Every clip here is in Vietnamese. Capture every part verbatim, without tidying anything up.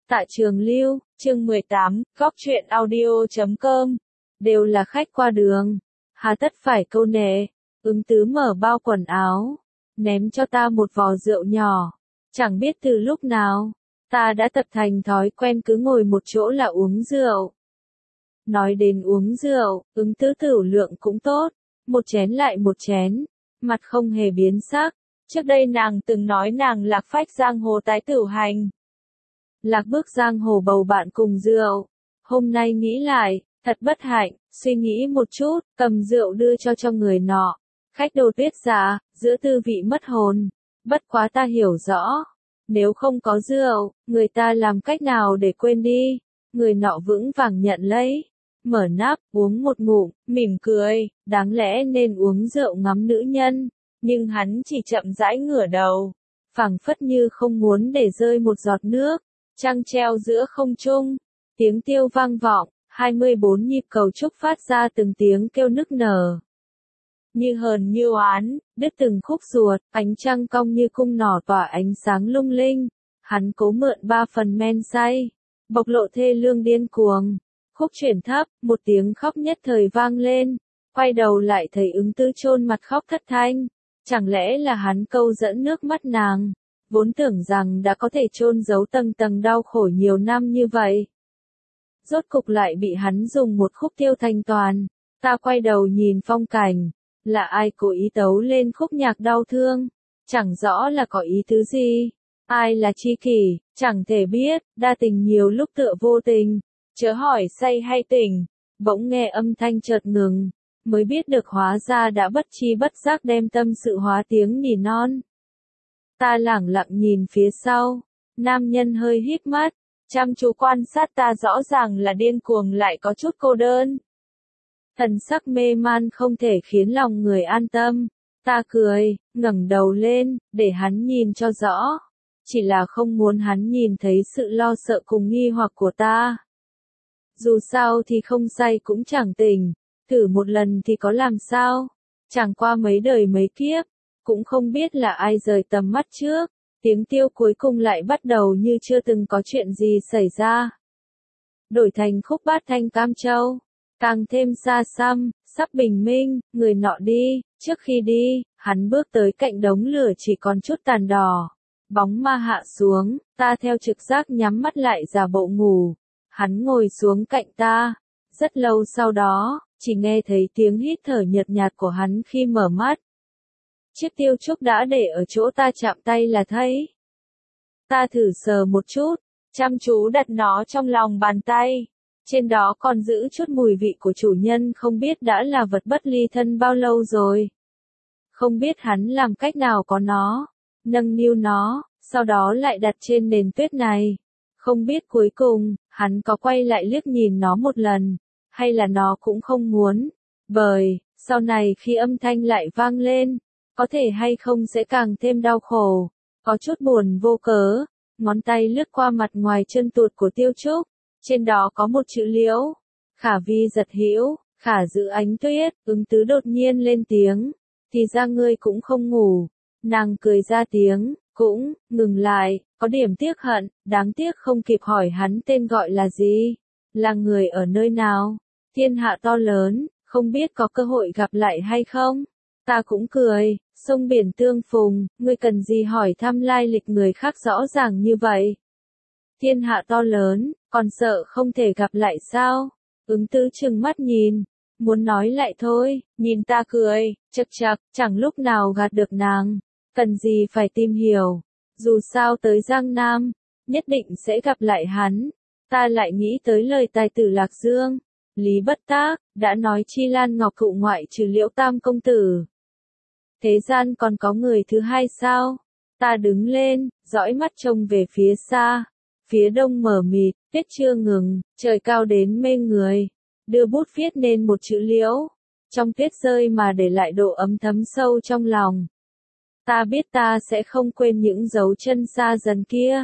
Tạ Trường Lưu, chương mười tám, góc truyện audio chấm com, đều là khách qua đường. Hà tất phải câu nệ, Ứng Tứ mở bao quần áo, ném cho ta một vò rượu nhỏ. Chẳng biết từ lúc nào, ta đã tập thành thói quen cứ ngồi một chỗ là uống rượu. Nói đến uống rượu, Ứng Tứ tửu lượng cũng tốt, một chén lại một chén, mặt không hề biến sắc. Trước đây nàng từng nói nàng lạc phách giang hồ tái tửu hành. Lạc bước giang hồ bầu bạn cùng rượu. Hôm nay nghĩ lại, thật bất hạnh, suy nghĩ một chút, cầm rượu đưa cho cho người nọ. Khách đồ tuyết giả, giữa tư vị mất hồn. Bất quá ta hiểu rõ. Nếu không có rượu, người ta làm cách nào để quên đi. Người nọ vững vàng nhận lấy. Mở nắp, uống một ngụm, mỉm cười, đáng lẽ nên uống rượu ngắm nữ nhân. Nhưng hắn chỉ chậm rãi ngửa đầu. Phảng phất như không muốn để rơi một giọt nước. Trăng treo giữa không trung, tiếng tiêu vang vọng, hai mươi bốn nhịp cầu trúc phát ra từng tiếng kêu nức nở. Như hờn như oán, đứt từng khúc ruột, ánh trăng cong như cung nỏ tỏa ánh sáng lung linh. Hắn cố mượn ba phần men say, bộc lộ thê lương điên cuồng. Khúc chuyển thấp, một tiếng khóc nhất thời vang lên, quay đầu lại thấy Ứng Tứ chôn mặt khóc thất thanh. Chẳng lẽ là hắn câu dẫn nước mắt nàng? Vốn tưởng rằng đã có thể chôn giấu tầng tầng đau khổ nhiều năm như vậy. Rốt cục lại bị hắn dùng một khúc tiêu thành toàn. Ta quay đầu nhìn phong cảnh. Là ai cố ý tấu lên khúc nhạc đau thương? Chẳng rõ là có ý tứ gì. Ai là tri kỷ? Chẳng thể biết. Đa tình nhiều lúc tựa vô tình. Chớ hỏi say hay tỉnh. Bỗng nghe âm thanh chợt ngừng. Mới biết được hóa ra đã bất chi bất giác đem tâm sự hóa tiếng nỉ non. Ta lẳng lặng nhìn phía sau, nam nhân hơi híp mắt, chăm chú quan sát ta rõ ràng là điên cuồng lại có chút cô đơn. Thần sắc mê man không thể khiến lòng người an tâm, ta cười, ngẩng đầu lên, để hắn nhìn cho rõ. Chỉ là không muốn hắn nhìn thấy sự lo sợ cùng nghi hoặc của ta. Dù sao thì không say cũng chẳng tỉnh, thử một lần thì có làm sao, chẳng qua mấy đời mấy kiếp. Cũng không biết là ai rời tầm mắt trước, tiếng tiêu cuối cùng lại bắt đầu như chưa từng có chuyện gì xảy ra. Đổi thành khúc bát thanh Cam Châu, càng thêm xa xăm, sắp bình minh, người nọ đi, trước khi đi, hắn bước tới cạnh đống lửa chỉ còn chút tàn đỏ. Bóng ma hạ xuống, ta theo trực giác nhắm mắt lại giả bộ ngủ, hắn ngồi xuống cạnh ta. Rất lâu sau đó, chỉ nghe thấy tiếng hít thở nhợt nhạt của hắn khi mở mắt. Chiếc tiêu trúc đã để ở chỗ ta chạm tay là thấy. Ta thử sờ một chút, chăm chú đặt nó trong lòng bàn tay. Trên đó còn giữ chút mùi vị của chủ nhân không biết đã là vật bất ly thân bao lâu rồi. Không biết hắn làm cách nào có nó, nâng niu nó, sau đó lại đặt trên nền tuyết này. Không biết cuối cùng, hắn có quay lại liếc nhìn nó một lần, hay là nó cũng không muốn. Bởi, sau này khi âm thanh lại vang lên, có thể hay không sẽ càng thêm đau khổ, có chút buồn vô cớ, ngón tay lướt qua mặt ngoài chân tuột của tiêu trúc, trên đó có một chữ liễu, Khả vi giật hữu, khả giữ ánh tuyết, Ứng Tứ đột nhiên lên tiếng, thì ra ngươi cũng không ngủ, nàng cười ra tiếng, cũng, ngừng lại, có điểm tiếc hận, đáng tiếc không kịp hỏi hắn tên gọi là gì, là người ở nơi nào, thiên hạ to lớn, không biết có cơ hội gặp lại hay không. Ta cũng cười, sông biển tương phùng, ngươi cần gì hỏi thăm lai lịch người khác rõ ràng như vậy. Thiên hạ to lớn, còn sợ không thể gặp lại sao? Ứng Tứ trừng mắt nhìn, muốn nói lại thôi, nhìn ta cười, chật chật, chẳng lúc nào gạt được nàng. Cần gì phải tìm hiểu, dù sao tới Giang Nam, nhất định sẽ gặp lại hắn. Ta lại nghĩ tới lời tài tử Lạc Dương, Lý Bất Tác, đã nói Chi Lan Ngọc Thụ ngoại trừ Liễu Tam công tử. Thế gian còn có người thứ hai sao? Ta đứng lên, dõi mắt trông về phía xa. Phía đông mờ mịt, tuyết chưa ngừng, trời cao đến mê người. Đưa bút viết nên một chữ liễu. Trong tuyết rơi mà để lại độ ấm thấm sâu trong lòng. Ta biết ta sẽ không quên những dấu chân xa dần kia.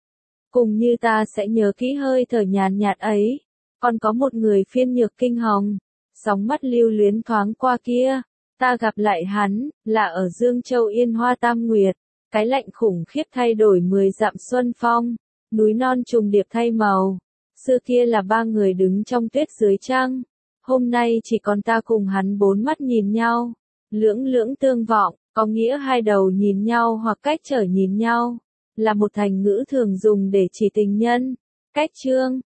Cùng như ta sẽ nhớ kỹ hơi thở nhàn nhạt ấy. Còn có một người phiên nhược kinh hồng. Sóng mắt lưu luyến thoáng qua kia. Ta gặp lại hắn, là ở Dương Châu Yên Hoa Tam Nguyệt, cái lạnh khủng khiếp thay đổi mười dặm xuân phong, núi non trùng điệp thay màu. Xưa kia là ba người đứng trong tuyết dưới trăng, hôm nay chỉ còn ta cùng hắn bốn mắt nhìn nhau. Lưỡng lưỡng tương vọng, có nghĩa hai đầu nhìn nhau hoặc cách trở nhìn nhau, là một thành ngữ thường dùng để chỉ tình nhân. Cách chương